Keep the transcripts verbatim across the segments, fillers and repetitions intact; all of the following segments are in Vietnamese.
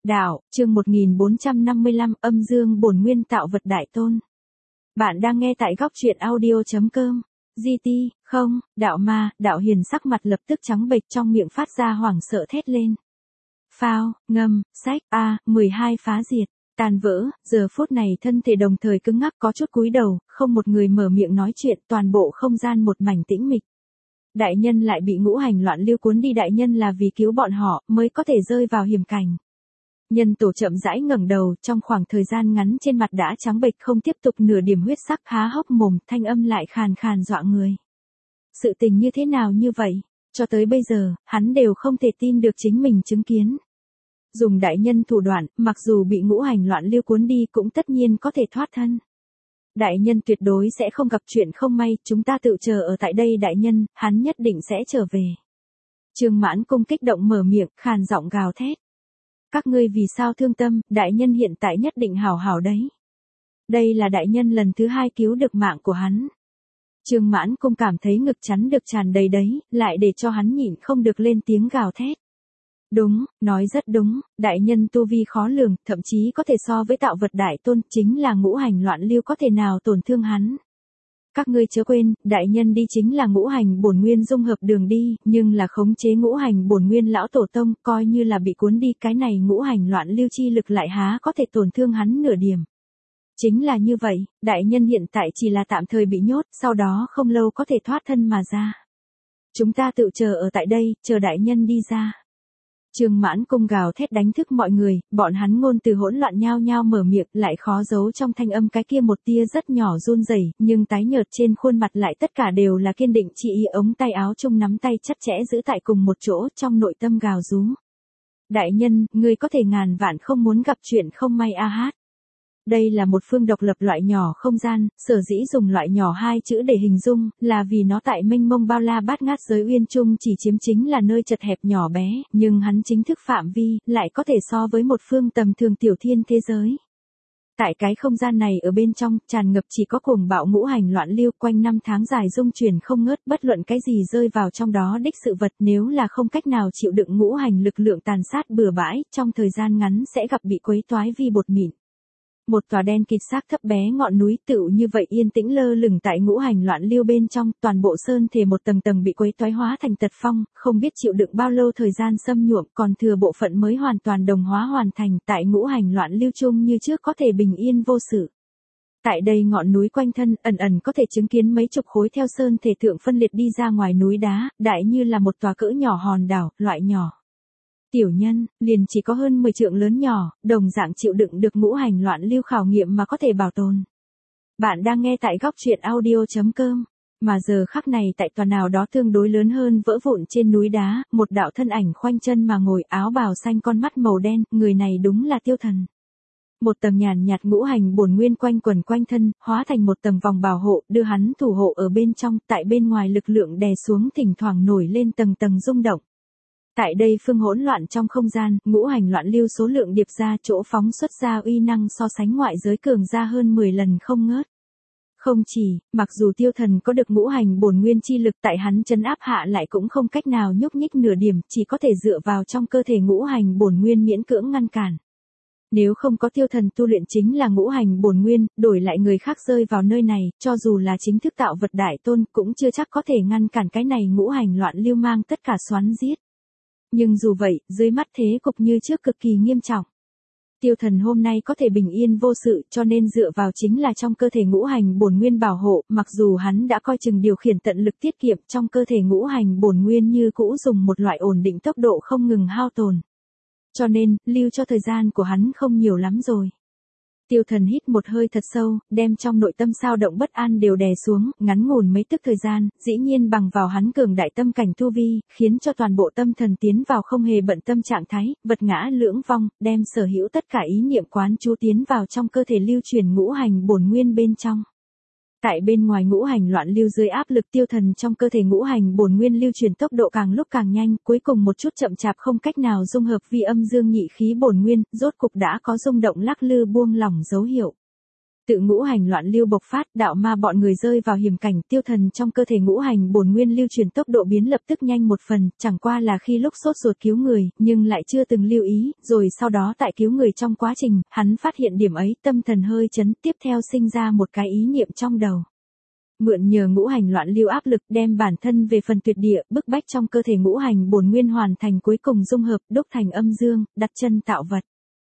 Đạo, chương một nghìn bốn trăm năm mươi lăm, âm dương bổn nguyên tạo vật đại tôn. Bạn đang nghe tại góc truyện audio chấm com. giê tê, không, đạo ma, đạo hiền sắc mặt lập tức trắng bệch, trong miệng phát ra hoảng sợ thét lên. Phao, ngâm, sách, a, mười hai phá diệt, tan vỡ, giờ phút này thân thể đồng thời cứng ngắc, có chút cúi đầu, không một người mở miệng nói chuyện, toàn bộ không gian một mảnh tĩnh mịch. Đại nhân lại bị ngũ hành loạn lưu cuốn đi, đại nhân là vì cứu bọn họ mới có thể rơi vào hiểm cảnh. Nhân tổ chậm rãi ngẩng đầu, trong khoảng thời gian ngắn trên mặt đã trắng bệch, không tiếp tục nửa điểm huyết sắc, há hốc mồm, thanh âm lại khàn khàn dọa người. Sự tình như thế nào như vậy? Cho tới bây giờ, hắn đều không thể tin được chính mình chứng kiến. Dùng đại nhân thủ đoạn, mặc dù bị ngũ hành loạn lưu cuốn đi cũng tất nhiên có thể thoát thân. Đại nhân tuyệt đối sẽ không gặp chuyện không may, chúng ta tự chờ ở tại đây đại nhân, hắn nhất định sẽ trở về. Trương Mãn Cung kích động mở miệng, khàn giọng gào thét. Các ngươi vì sao thương tâm, đại nhân hiện tại nhất định hảo hảo đấy. Đây là đại nhân lần thứ hai cứu được mạng của hắn. Trương Mãn Cung cảm thấy ngực chắn được tràn đầy đấy, lại để cho hắn nhịn không được lên tiếng gào thét. Đúng, nói rất đúng, đại nhân tu vi khó lường, thậm chí có thể so với tạo vật đại tôn, chính là ngũ hành loạn lưu có thể nào tổn thương hắn. Các ngươi chớ quên, đại nhân đi chính là ngũ hành bổn nguyên dung hợp đường đi, nhưng là khống chế ngũ hành bổn nguyên lão tổ tông, coi như là bị cuốn đi, cái này ngũ hành loạn lưu chi lực lại há có thể tổn thương hắn nửa điểm. Chính là như vậy, đại nhân hiện tại chỉ là tạm thời bị nhốt, sau đó không lâu có thể thoát thân mà ra. Chúng ta tự chờ ở tại đây, chờ đại nhân đi ra. Trương Mãn Cung gào thét đánh thức mọi người, bọn hắn ngôn từ hỗn loạn nhao nhao mở miệng, lại khó giấu trong thanh âm cái kia một tia rất nhỏ run rẩy, nhưng tái nhợt trên khuôn mặt lại tất cả đều là kiên định, chỉ ý ống tay áo chung nắm tay chặt chẽ giữ tại cùng một chỗ, trong nội tâm gào rú. Đại nhân, ngươi có thể ngàn vạn không muốn gặp chuyện không may a hát. Đây là một phương độc lập loại nhỏ không gian, sở dĩ dùng loại nhỏ hai chữ để hình dung, là vì nó tại mênh mông bao la bát ngát giới uyên trung chỉ chiếm chính là nơi chật hẹp nhỏ bé, nhưng hắn chính thức phạm vi, lại có thể so với một phương tầm thường tiểu thiên thế giới. Tại cái không gian này ở bên trong, tràn ngập chỉ có cuồng bạo ngũ hành loạn lưu, quanh năm tháng dài dung chuyển không ngớt, bất luận cái gì rơi vào trong đó đích sự vật, nếu là không cách nào chịu đựng ngũ hành lực lượng tàn sát bừa bãi, trong thời gian ngắn sẽ gặp bị quấy toái vi bột mịn. Một tòa đen kịt xác thấp bé ngọn núi tựu như vậy yên tĩnh lơ lửng tại ngũ hành loạn lưu bên trong, toàn bộ sơn thể một tầng tầng bị quấy toái hóa thành tật phong, không biết chịu đựng bao lâu thời gian xâm nhuộm, còn thừa bộ phận mới hoàn toàn đồng hóa hoàn thành, tại ngũ hành loạn lưu chung như trước có thể bình yên vô sự. Tại đây ngọn núi quanh thân, ẩn ẩn có thể chứng kiến mấy chục khối theo sơn thể thượng phân liệt đi ra ngoài núi đá, đại như là một tòa cỡ nhỏ hòn đảo, loại nhỏ. Tiểu nhân, liền chỉ có hơn mười trượng lớn nhỏ, đồng dạng chịu đựng được ngũ hành loạn lưu khảo nghiệm mà có thể bảo tồn. Bạn đang nghe tại góc truyện audio chấm com. Mà giờ khắc này tại tòa nào đó tương đối lớn hơn vỡ vụn trên núi đá, một đạo thân ảnh khoanh chân mà ngồi, áo bào xanh, con mắt màu đen, người này đúng là Tiêu Thần. Một tầng nhàn nhạt ngũ hành bổn nguyên quanh quần quanh thân, hóa thành một tầng vòng bảo hộ, đưa hắn thủ hộ ở bên trong, tại bên ngoài lực lượng đè xuống thỉnh thoảng nổi lên tầng tầng rung động. Tại đây phương hỗn loạn trong không gian, ngũ hành loạn lưu số lượng điệp ra chỗ phóng xuất ra uy năng so sánh ngoại giới cường ra hơn mười lần không ngớt. Không chỉ, mặc dù Tiêu Thần có được ngũ hành bổn nguyên chi lực tại hắn trấn áp hạ lại cũng không cách nào nhúc nhích nửa điểm, chỉ có thể dựa vào trong cơ thể ngũ hành bổn nguyên miễn cưỡng ngăn cản. Nếu không có Tiêu Thần tu luyện chính là ngũ hành bổn nguyên, đổi lại người khác rơi vào nơi này, cho dù là chính thức tạo vật đại tôn cũng chưa chắc có thể ngăn cản cái này ngũ hành loạn lưu mang tất cả xoắn giết. Nhưng dù vậy, dưới mắt thế cục như trước cực kỳ nghiêm trọng. Tiêu Thần hôm nay có thể bình yên vô sự, cho nên dựa vào chính là trong cơ thể ngũ hành bổn nguyên bảo hộ, mặc dù hắn đã coi chừng điều khiển tận lực tiết kiệm, trong cơ thể ngũ hành bổn nguyên như cũ dùng một loại ổn định tốc độ không ngừng hao tồn. Cho nên, lưu cho thời gian của hắn không nhiều lắm rồi. Tiêu Thần hít một hơi thật sâu, đem trong nội tâm sao động bất an đều đè xuống, ngắn ngủn mấy tức thời gian, dĩ nhiên bằng vào hắn cường đại tâm cảnh tu vi, khiến cho toàn bộ tâm thần tiến vào không hề bận tâm trạng thái, vật ngã lưỡng vong, đem sở hữu tất cả ý niệm quán chú tiến vào trong cơ thể lưu truyền ngũ hành bổn nguyên bên trong. Tại bên ngoài ngũ hành loạn lưu dưới áp lực Tiêu Thần trong cơ thể ngũ hành bổn nguyên lưu truyền tốc độ càng lúc càng nhanh, cuối cùng một chút chậm chạp không cách nào dung hợp vi âm dương nhị khí bổn nguyên, rốt cục đã có rung động lắc lư buông lỏng dấu hiệu. Tự ngũ hành loạn lưu bộc phát, đạo ma bọn người rơi vào hiểm cảnh, tiêu thần trong cơ thể ngũ hành bổn nguyên lưu truyền tốc độ biến lập tức nhanh một phần, chẳng qua là khi lúc sốt ruột cứu người, nhưng lại chưa từng lưu ý, rồi sau đó tại cứu người trong quá trình, hắn phát hiện điểm ấy, tâm thần hơi chấn, tiếp theo sinh ra một cái ý niệm trong đầu. Mượn nhờ ngũ hành loạn lưu áp lực đem bản thân về phần tuyệt địa, bức bách trong cơ thể ngũ hành bổn nguyên hoàn thành cuối cùng dung hợp, đúc thành âm dương, đặt chân tạo vật.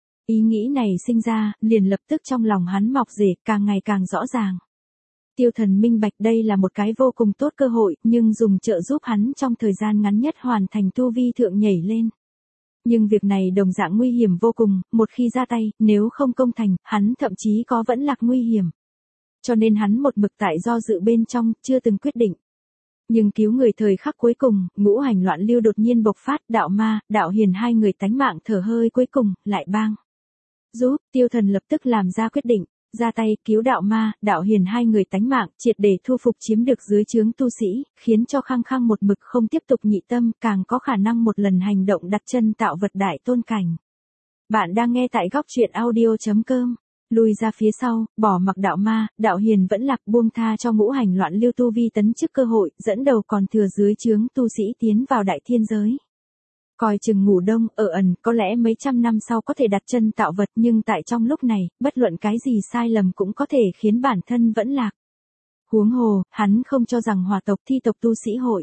Ý nghĩ này sinh ra, liền lập tức trong lòng hắn mọc rễ, càng ngày càng rõ ràng. Tiêu thần minh bạch đây là một cái vô cùng tốt cơ hội, nhưng dùng trợ giúp hắn trong thời gian ngắn nhất hoàn thành tu vi thượng nhảy lên. Nhưng việc này đồng dạng nguy hiểm vô cùng, một khi ra tay, nếu không công thành, hắn thậm chí có vẫn lạc nguy hiểm. Cho nên hắn một mực tại do dự bên trong, chưa từng quyết định. Nhưng cứu người thời khắc cuối cùng, ngũ hành loạn lưu đột nhiên bộc phát, đạo ma, đạo hiền hai người tánh mạng thở hơi cuối cùng, lại bang. Giúp, tiêu thần lập tức làm ra quyết định, ra tay cứu đạo ma, đạo hiền hai người tánh mạng, triệt để thu phục chiếm được dưới trướng tu sĩ, khiến cho khăng khăng một mực không tiếp tục nhị tâm, càng có khả năng một lần hành động đặt chân tạo vật đại tôn cảnh. Bạn đang nghe tại góc truyện audio chấm com. Lùi ra phía sau, bỏ mặc đạo ma, đạo hiền vẫn lạc buông tha cho ngũ hành loạn lưu tu vi tấn chức cơ hội, dẫn đầu còn thừa dưới trướng tu sĩ tiến vào đại thiên giới. Coi chừng ngủ đông, ở ẩn, có lẽ mấy trăm năm sau có thể đặt chân tạo vật, nhưng tại trong lúc này, bất luận cái gì sai lầm cũng có thể khiến bản thân vẫn lạc. Huống hồ, hắn không cho rằng hòa tộc thi tộc tu sĩ hội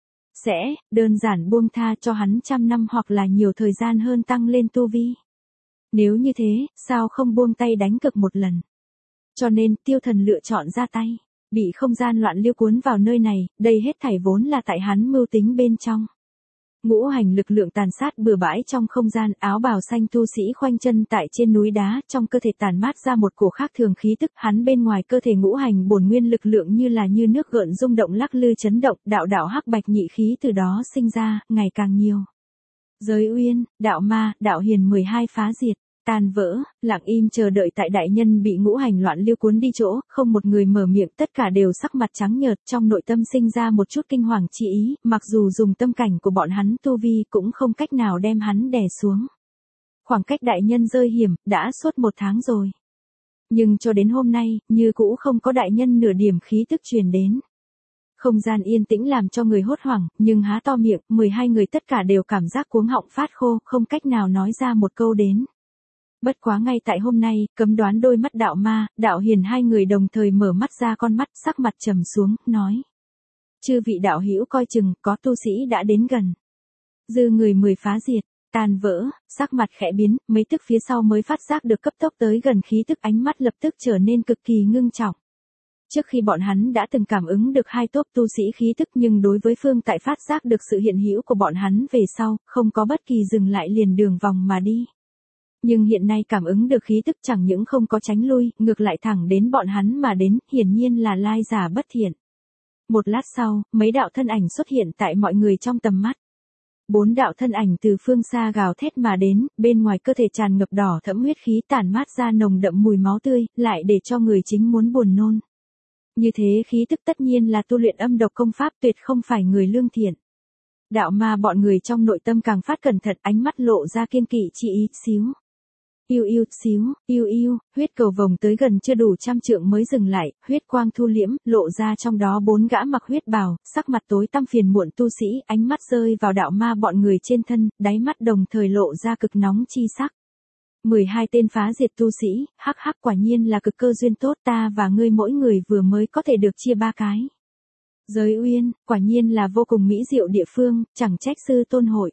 sẽ đơn giản buông tha cho hắn trăm năm hoặc là nhiều thời gian hơn tăng lên tu vi. Nếu như thế, sao không buông tay đánh cực một lần? Cho nên, tiêu thần lựa chọn ra tay, bị không gian loạn lưu cuốn vào nơi này, đây hết thảy vốn là tại hắn mưu tính bên trong. Ngũ hành lực lượng tàn sát bừa bãi trong không gian, áo bào xanh tu sĩ khoanh chân tại trên núi đá, trong cơ thể tàn mát ra một cổ khác thường khí tức, hắn bên ngoài cơ thể ngũ hành bổn nguyên lực lượng như là như nước gợn rung động lắc lư chấn động, đạo đạo hắc bạch nhị khí từ đó sinh ra, ngày càng nhiều. Giới uyên, đạo ma, đạo hiền mười hai phá diệt, tan vỡ, lặng im chờ đợi tại đại nhân bị ngũ hành loạn lưu cuốn đi chỗ, không một người mở miệng, tất cả đều sắc mặt trắng nhợt, trong nội tâm sinh ra một chút kinh hoàng chi ý, mặc dù dùng tâm cảnh của bọn hắn tu vi cũng không cách nào đem hắn đè xuống. Khoảng cách đại nhân rơi hiểm, đã suốt một tháng rồi. Nhưng cho đến hôm nay, như cũ không có đại nhân nửa điểm khí tức truyền đến. Không gian yên tĩnh làm cho người hốt hoảng, nhưng há to miệng, mười hai người tất cả đều cảm giác cuống họng phát khô, không cách nào nói ra một câu đến. Bất quá ngay tại hôm nay, cấm đoán đôi mắt đạo ma, đạo hiền hai người đồng thời mở mắt ra con mắt, sắc mặt trầm xuống, nói. Chư vị đạo hữu coi chừng, có tu sĩ đã đến gần. Dư người mười phá diệt, tan vỡ, sắc mặt khẽ biến, mấy tức phía sau mới phát giác được cấp tốc tới gần khí tức, ánh mắt lập tức trở nên cực kỳ ngưng trọng. Trước khi bọn hắn đã từng cảm ứng được hai tốp tu sĩ khí tức, nhưng đối với phương tại phát giác được sự hiện hữu của bọn hắn về sau, không có bất kỳ dừng lại liền đường vòng mà đi. Nhưng hiện nay cảm ứng được khí tức chẳng những không có tránh lui, ngược lại thẳng đến bọn hắn mà đến, hiển nhiên là lai giả bất thiện. Một lát sau, mấy đạo thân ảnh xuất hiện tại mọi người trong tầm mắt. Bốn đạo thân ảnh từ phương xa gào thét mà đến, bên ngoài cơ thể tràn ngập đỏ thẫm huyết khí tản mát ra nồng đậm mùi máu tươi, lại để cho người chính muốn buồn nôn. Như thế khí tức tất nhiên là tu luyện âm độc công pháp, tuyệt không phải người lương thiện. Đạo ma bọn người trong nội tâm càng phát cẩn thận, ánh mắt lộ ra kiên kỵ chi ý, xíu. Yêu yêu, xíu, yêu yêu, huyết cầu vồng tới gần chưa đủ trăm trượng mới dừng lại, huyết quang thu liễm, lộ ra trong đó bốn gã mặc huyết bào, sắc mặt tối tăm phiền muộn tu sĩ, ánh mắt rơi vào đạo ma bọn người trên thân, đáy mắt đồng thời lộ ra cực nóng chi sắc. mười hai tên phá diệt tu sĩ, hắc hắc quả nhiên là cực cơ duyên tốt, ta và ngươi mỗi người vừa mới có thể được chia ba cái. Giới uyên, quả nhiên là vô cùng mỹ diệu địa phương, chẳng trách sư tôn hội.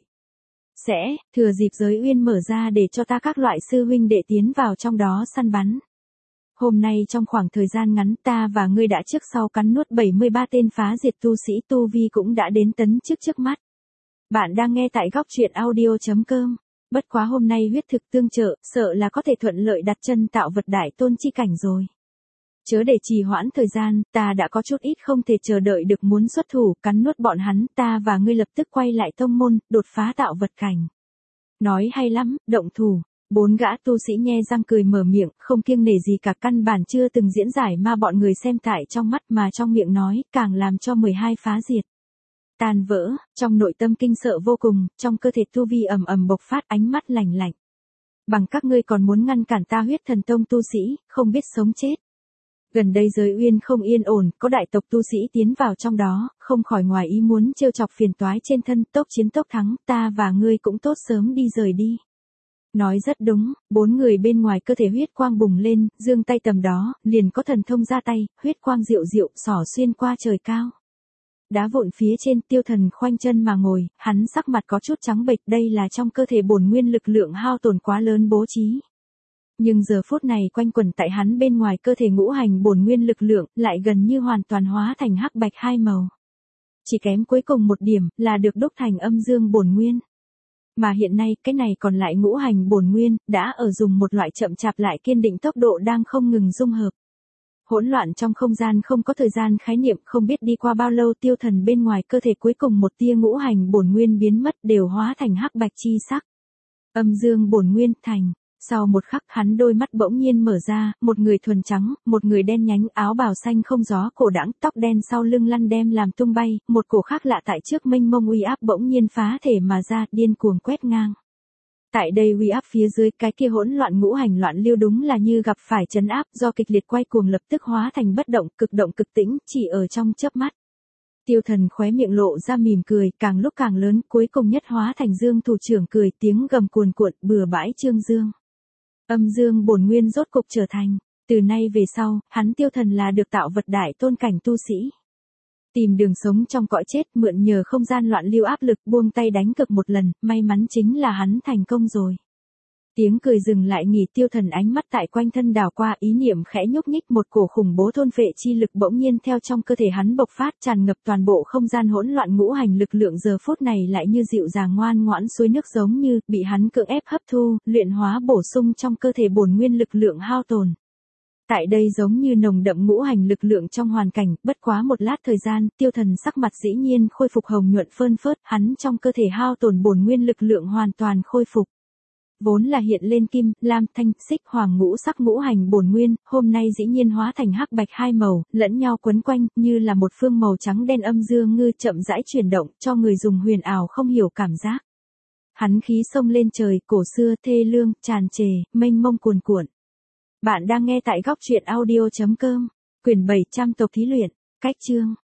Sẽ, thừa dịp giới uyên mở ra để cho ta các loại sư huynh đệ tiến vào trong đó săn bắn. Hôm nay trong khoảng thời gian ngắn ta và ngươi đã trước sau cắn nuốt bảy mươi ba tên phá diệt tu sĩ, tu vi cũng đã đến tấn trước trước mắt. Bạn đang nghe tại góc truyện audio chấm com. Bất quá hôm nay huyết thực tương trợ, sợ là có thể thuận lợi đặt chân tạo vật đại tôn chi cảnh rồi. Chớ để trì hoãn thời gian, ta đã có chút ít không thể chờ đợi được muốn xuất thủ, cắn nuốt bọn hắn, ta và ngươi lập tức quay lại tông môn, đột phá tạo vật cảnh. Nói hay lắm, động thủ. Bốn gã tu sĩ nhe răng cười mở miệng, không kiêng nể gì cả, căn bản chưa từng diễn giải mà bọn người xem tại trong mắt mà trong miệng nói, càng làm cho mười hai phá diệt. Tan vỡ, trong nội tâm kinh sợ vô cùng, trong cơ thể tu vi ầm ầm bộc phát, ánh mắt lạnh lạnh. Bằng các ngươi còn muốn ngăn cản ta huyết thần tông tu sĩ, không biết sống chết. Gần đây giới Uyên không yên ổn, có đại tộc tu sĩ tiến vào trong đó, không khỏi ngoài ý muốn trêu chọc phiền toái trên thân, tốc chiến tốc thắng, ta và ngươi cũng tốt sớm đi rời đi. Nói rất đúng, bốn người bên ngoài cơ thể huyết quang bùng lên, giương tay tầm đó, liền có thần thông ra tay, huyết quang diệu diệu, xỏ xuyên qua trời cao. Đá vụn phía trên, Tiêu Thần khoanh chân mà ngồi, hắn sắc mặt có chút trắng bệch, đây là trong cơ thể bổn nguyên lực lượng hao tổn quá lớn bố trí. Nhưng giờ phút này quanh quẩn tại hắn bên ngoài cơ thể ngũ hành bổn nguyên lực lượng, lại gần như hoàn toàn hóa thành hắc bạch hai màu. Chỉ kém cuối cùng một điểm, là được đúc thành âm dương bổn nguyên. Mà hiện nay, cái này còn lại ngũ hành bổn nguyên, đã ở dùng một loại chậm chạp lại kiên định tốc độ đang không ngừng dung hợp. Hỗn loạn trong không gian không có thời gian khái niệm, không biết đi qua bao lâu, Tiêu Thần bên ngoài cơ thể cuối cùng một tia ngũ hành bổn nguyên biến mất, đều hóa thành hắc bạch chi sắc. Âm dương bổn nguyên thành. Sau một khắc, hắn đôi mắt bỗng nhiên mở ra, một người thuần trắng, một người đen nhánh, áo bào xanh không gió cổ đãng, tóc đen sau lưng lăn đem làm tung bay, một cổ khác lạ tại trước mênh mông uy áp bỗng nhiên phá thể mà ra, điên cuồng quét ngang. Tại đây uy áp phía dưới, cái kia hỗn loạn ngũ hành loạn lưu đúng là như gặp phải trấn áp, do kịch liệt quay cuồng lập tức hóa thành bất động, cực động cực tĩnh, chỉ ở trong chớp mắt. Tiêu Thần khóe miệng lộ ra mỉm cười, càng lúc càng lớn, cuối cùng nhất hóa thành dương thủ trưởng cười, tiếng gầm cuồn cuộn, bừa bãi trương dương. Âm dương bổn nguyên rốt cục trở thành, từ nay về sau, hắn Tiêu Thần là được tạo vật đại tôn cảnh tu sĩ. Tìm đường sống trong cõi chết, mượn nhờ không gian loạn lưu áp lực, buông tay đánh cực một lần, may mắn chính là hắn thành công rồi. Tiếng cười dừng lại nghỉ, Tiêu Thần ánh mắt tại quanh thân đảo qua, ý niệm khẽ nhúc nhích, một cổ khủng bố thôn phệ chi lực bỗng nhiên theo trong cơ thể hắn bộc phát, tràn ngập toàn bộ không gian hỗn loạn ngũ hành lực lượng giờ phút này lại như dịu dàng ngoan ngoãn suối nước giống như bị hắn cưỡng ép hấp thu, luyện hóa bổ sung trong cơ thể bổn nguyên lực lượng hao tổn. Tại đây giống như nồng đậm ngũ hành lực lượng trong hoàn cảnh, bất quá một lát thời gian, Tiêu Thần sắc mặt dĩ nhiên khôi phục hồng nhuận phơn phớt, hắn trong cơ thể hao tổn bổn nguyên lực lượng hoàn toàn khôi phục. Vốn là hiện lên kim, lam, thanh, xích, hoàng ngũ sắc ngũ hành bổn nguyên, hôm nay dĩ nhiên hóa thành hắc bạch hai màu, lẫn nhau quấn quanh, như là một phương màu trắng đen âm dương ngư chậm rãi chuyển động, cho người dùng huyền ảo không hiểu cảm giác. Hắn khí xông lên trời, cổ xưa, thê lương, tràn trề, mênh mông cuồn cuộn. Bạn đang nghe tại góc truyện audio chấm com, quyển bảy trăm tộc thí luyện, cách chương.